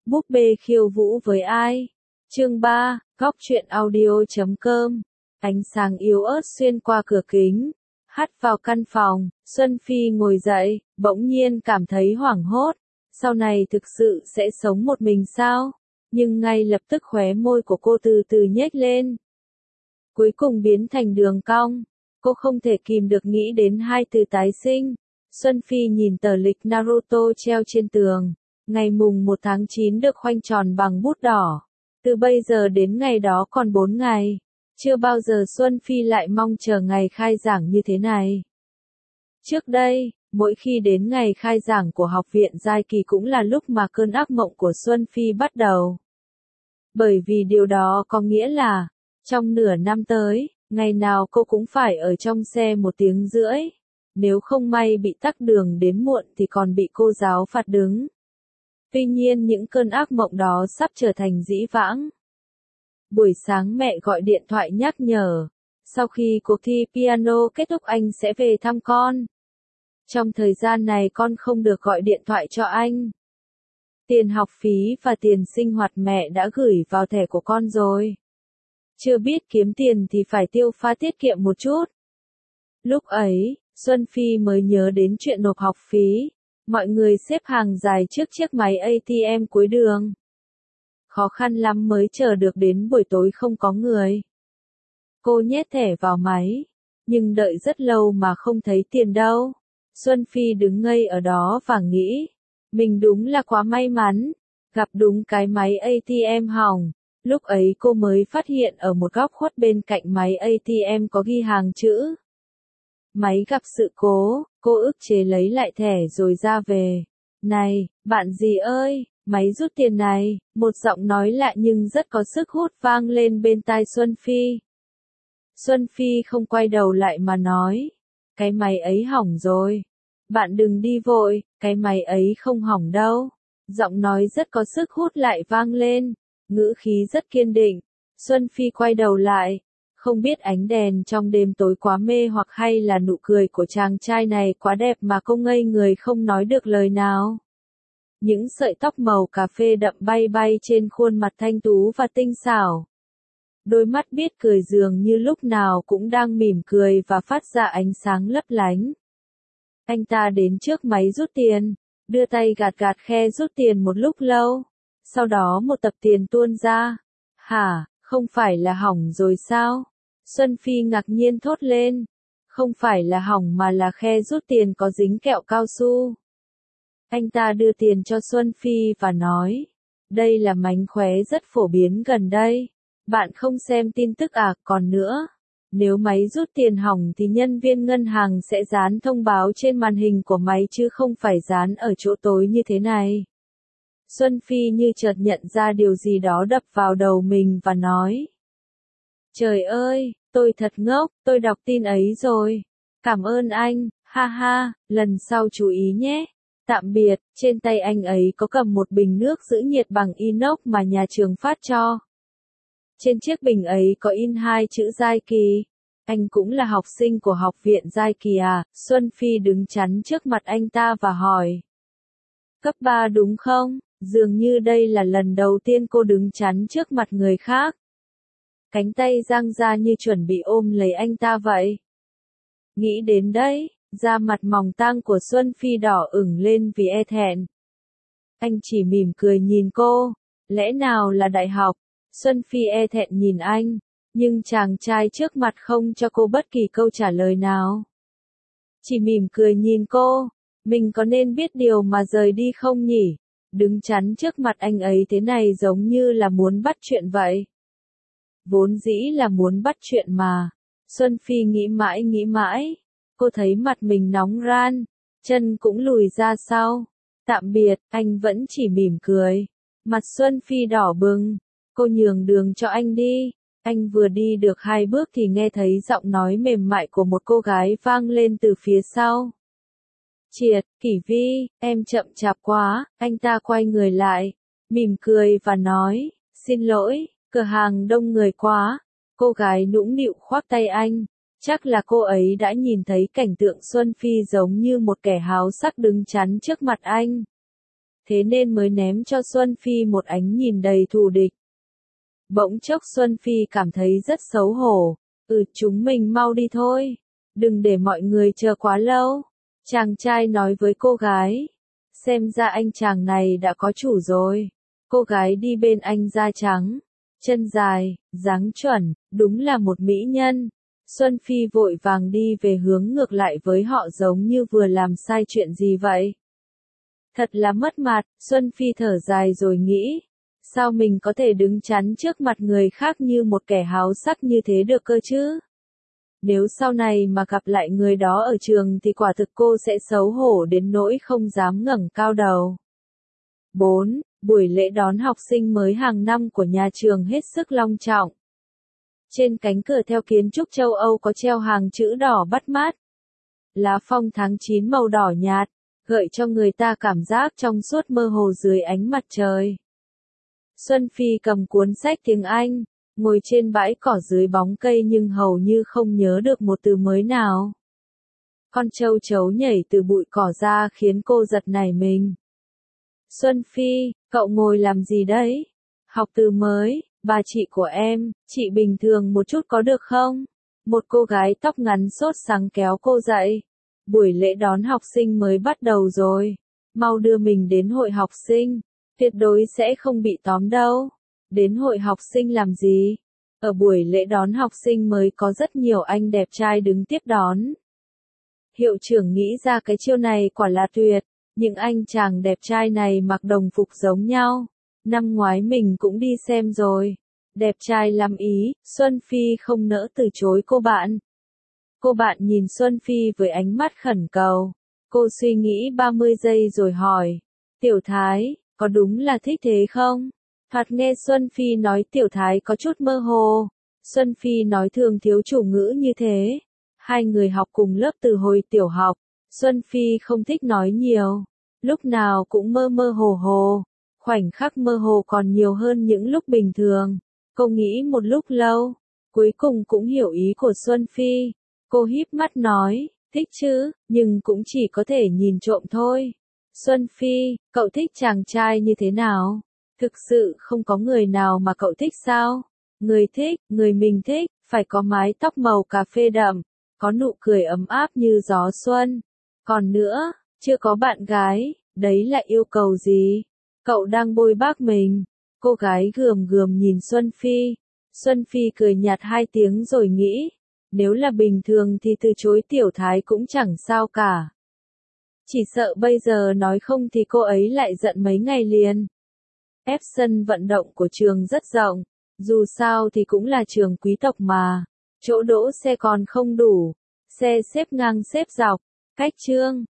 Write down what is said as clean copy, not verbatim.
Búp bê khiêu vũ với ai? Chương 3, góc truyện audio.com. Ánh sáng yếu ớt xuyên qua cửa kính, hắt vào căn phòng. Xuân Phi ngồi dậy, bỗng nhiên cảm thấy hoảng hốt. Sau này thực sự sẽ sống một mình sao? Nhưng ngay lập tức khóe môi của cô từ từ nhếch lên. Cuối cùng biến thành đường cong. Cô không thể kìm được nghĩ đến hai từ tái sinh. Xuân Phi nhìn tờ lịch Naruto treo trên tường. Ngày mùng 1 tháng 9 được khoanh tròn bằng bút đỏ. Từ bây giờ đến ngày đó còn 4 ngày. Chưa bao giờ Xuân Phi lại mong chờ ngày khai giảng như thế này. Trước đây, mỗi khi đến ngày khai giảng của học viện Giai Kỳ cũng là lúc mà cơn ác mộng của Xuân Phi bắt đầu. Bởi vì điều đó có nghĩa là, trong nửa năm tới, ngày nào cô cũng phải ở trong xe 1 tiếng rưỡi. Nếu không may bị tắc đường đến muộn thì còn bị cô giáo phạt đứng. Tuy nhiên những cơn ác mộng đó sắp trở thành dĩ vãng. Buổi sáng mẹ gọi điện thoại nhắc nhở, sau khi cuộc thi piano kết thúc anh sẽ về thăm con. Trong thời gian này con không được gọi điện thoại cho anh. Tiền học phí và tiền sinh hoạt mẹ đã gửi vào thẻ của con rồi. Chưa biết kiếm tiền thì phải tiêu pha tiết kiệm một chút. Lúc ấy, Xuân Phi mới nhớ đến chuyện nộp học phí. Mọi người xếp hàng dài trước chiếc máy ATM cuối đường. Khó khăn lắm mới chờ được đến buổi tối không có người. Cô nhét thẻ vào máy, nhưng đợi rất lâu mà không thấy tiền đâu. Xuân Phi đứng ngây ở đó và nghĩ, mình đúng là quá may mắn, gặp đúng cái máy ATM hỏng. Lúc ấy cô mới phát hiện ở một góc khuất bên cạnh máy ATM có ghi hàng chữ. Máy gặp sự cố, cô ức chế lấy lại thẻ rồi ra về. Này, bạn gì ơi, máy rút tiền này, một giọng nói lạ nhưng rất có sức hút vang lên bên tai Xuân Phi. Xuân Phi không quay đầu lại mà nói, cái máy ấy hỏng rồi. Bạn đừng đi vội, cái máy ấy không hỏng đâu. Giọng nói rất có sức hút lại vang lên, ngữ khí rất kiên định. Xuân Phi quay đầu lại. Không biết ánh đèn trong đêm tối quá mê hoặc hay là nụ cười của chàng trai này quá đẹp mà cô ngây người không nói được lời nào. Những sợi tóc màu cà phê đậm bay bay trên khuôn mặt thanh tú và tinh xảo. Đôi mắt biết cười dường như lúc nào cũng đang mỉm cười và phát ra ánh sáng lấp lánh. Anh ta đến trước máy rút tiền, đưa tay gạt gạt khe rút tiền một lúc lâu. Sau đó một tập tiền tuôn ra. Hả, không phải là hỏng rồi sao? Xuân Phi ngạc nhiên thốt lên. Không phải là hỏng mà là khe rút tiền có dính kẹo cao su. Anh ta đưa tiền cho Xuân Phi và nói. Đây là mánh khóe rất phổ biến gần đây. Bạn không xem tin tức à? Còn nữa, nếu máy rút tiền hỏng thì nhân viên ngân hàng sẽ dán thông báo trên màn hình của máy chứ không phải dán ở chỗ tối như thế này. Xuân Phi như chợt nhận ra điều gì đó đập vào đầu mình và nói. Trời ơi, tôi thật ngốc, tôi đọc tin ấy rồi. Cảm ơn anh, ha ha, lần sau chú ý nhé. Tạm biệt, trên tay anh ấy có cầm một bình nước giữ nhiệt bằng inox mà nhà trường phát cho. Trên chiếc bình ấy có in 2 chữ Giai Kỳ. Anh cũng là học sinh của học viện Giai Kỳ à? Xuân Phi đứng chắn trước mặt anh ta và hỏi. Cấp 3 đúng không? Dường như đây là lần đầu tiên cô đứng chắn trước mặt người khác. Cánh tay dang ra như chuẩn bị ôm lấy anh ta vậy. Nghĩ đến đấy, da mặt mỏng tang của Xuân Phi đỏ ửng lên vì e thẹn. Anh chỉ mỉm cười nhìn cô. Lẽ nào là đại học? Xuân Phi e thẹn nhìn anh, nhưng chàng trai trước mặt không cho cô bất kỳ câu trả lời nào. Chỉ mỉm cười nhìn cô. Mình có nên biết điều mà rời đi không nhỉ? Đứng chắn trước mặt anh ấy thế này giống như là muốn bắt chuyện vậy. Vốn dĩ là muốn bắt chuyện mà. Xuân Phi nghĩ mãi. Cô thấy mặt mình nóng ran, chân cũng lùi ra sau. Tạm biệt, anh vẫn chỉ mỉm cười. Mặt Xuân Phi đỏ bừng. Cô nhường đường cho anh đi. Anh vừa đi được 2 bước thì nghe thấy giọng nói mềm mại của một cô gái vang lên từ phía sau. Triệt, Kỷ Vi, em chậm chạp quá. Anh ta quay người lại, mỉm cười và nói, xin lỗi, cửa hàng đông người quá. Cô gái nũng nịu khoác tay anh. Chắc là cô ấy đã nhìn thấy cảnh tượng Xuân Phi giống như một kẻ háo sắc đứng chắn trước mặt anh. thế nên mới ném cho Xuân Phi một ánh nhìn đầy thù địch. Bỗng chốc Xuân Phi cảm thấy rất xấu hổ, chúng mình mau đi thôi, đừng để mọi người chờ quá lâu. Chàng trai nói với cô gái, xem ra anh chàng này đã có chủ rồi. Cô gái đi bên anh da trắng, chân dài, dáng chuẩn, đúng là một mỹ nhân. Xuân Phi vội vàng đi về hướng ngược lại với họ giống như vừa làm sai chuyện gì vậy. Thật là mất mặt, Xuân Phi thở dài rồi nghĩ, sao mình có thể đứng chắn trước mặt người khác như một kẻ háo sắc như thế được cơ chứ? Nếu sau này mà gặp lại người đó ở trường thì quả thực cô sẽ xấu hổ đến nỗi không dám ngẩng cao đầu. 4. Buổi lễ đón học sinh mới hàng năm của nhà trường hết sức long trọng. Trên cánh cửa theo kiến trúc châu Âu có treo hàng chữ đỏ bắt mắt. Lá phong tháng 9 màu đỏ nhạt, gợi cho người ta cảm giác trong suốt mơ hồ dưới ánh mặt trời. Xuân Phi cầm cuốn sách tiếng Anh, ngồi trên bãi cỏ dưới bóng cây nhưng hầu như không nhớ được một từ mới nào. Con châu chấu nhảy từ bụi cỏ ra khiến cô giật nảy mình. Xuân Phi, cậu ngồi làm gì đấy? Học từ mới, bà chị của em, chị bình thường một chút có được không? Một cô gái tóc ngắn sốt sắng kéo cô dậy. Buổi lễ đón học sinh mới bắt đầu rồi. Mau đưa mình đến hội học sinh. Tuyệt đối sẽ không bị tóm đâu. Đến hội học sinh làm gì? Ở buổi lễ đón học sinh mới có rất nhiều anh đẹp trai đứng tiếp đón. Hiệu trưởng nghĩ ra cái chiêu này quả là tuyệt. Những anh chàng đẹp trai này mặc đồng phục giống nhau. Năm ngoái mình cũng đi xem rồi. Đẹp trai lắm ý, Xuân Phi không nỡ từ chối cô bạn. Cô bạn nhìn Xuân Phi với ánh mắt khẩn cầu. Cô suy nghĩ 30 giây rồi hỏi. Tiểu Thái, có đúng là thích thế không? Thoạt nghe Xuân Phi nói Tiểu Thái có chút mơ hồ. Xuân Phi nói thường thiếu chủ ngữ như thế. Hai người học cùng lớp từ hồi tiểu học. Xuân Phi không thích nói nhiều. Lúc nào cũng mơ mơ hồ hồ. Khoảnh khắc mơ hồ còn nhiều hơn những lúc bình thường. Cô nghĩ một lúc lâu. Cuối cùng cũng hiểu ý của Xuân Phi. Cô híp mắt nói, thích chứ, nhưng cũng chỉ có thể nhìn trộm thôi. Xuân Phi, cậu thích chàng trai như thế nào? Thực sự không có người nào mà cậu thích sao? Người thích, người mình thích, phải có mái tóc màu cà phê đậm, có nụ cười ấm áp như gió xuân. Còn nữa, chưa có bạn gái, đấy là yêu cầu gì? Cậu đang bôi bác mình. Cô gái gườm gườm nhìn Xuân Phi. Xuân Phi cười nhạt 2 tiếng rồi nghĩ. Nếu là bình thường thì từ chối Tiểu Thái cũng chẳng sao cả. Chỉ sợ bây giờ nói không thì cô ấy lại giận mấy ngày liền. Sân vận động của trường rất rộng. Dù sao thì cũng là trường quý tộc mà. Chỗ đỗ xe còn không đủ. Xe xếp ngang xếp dọc. Cách chương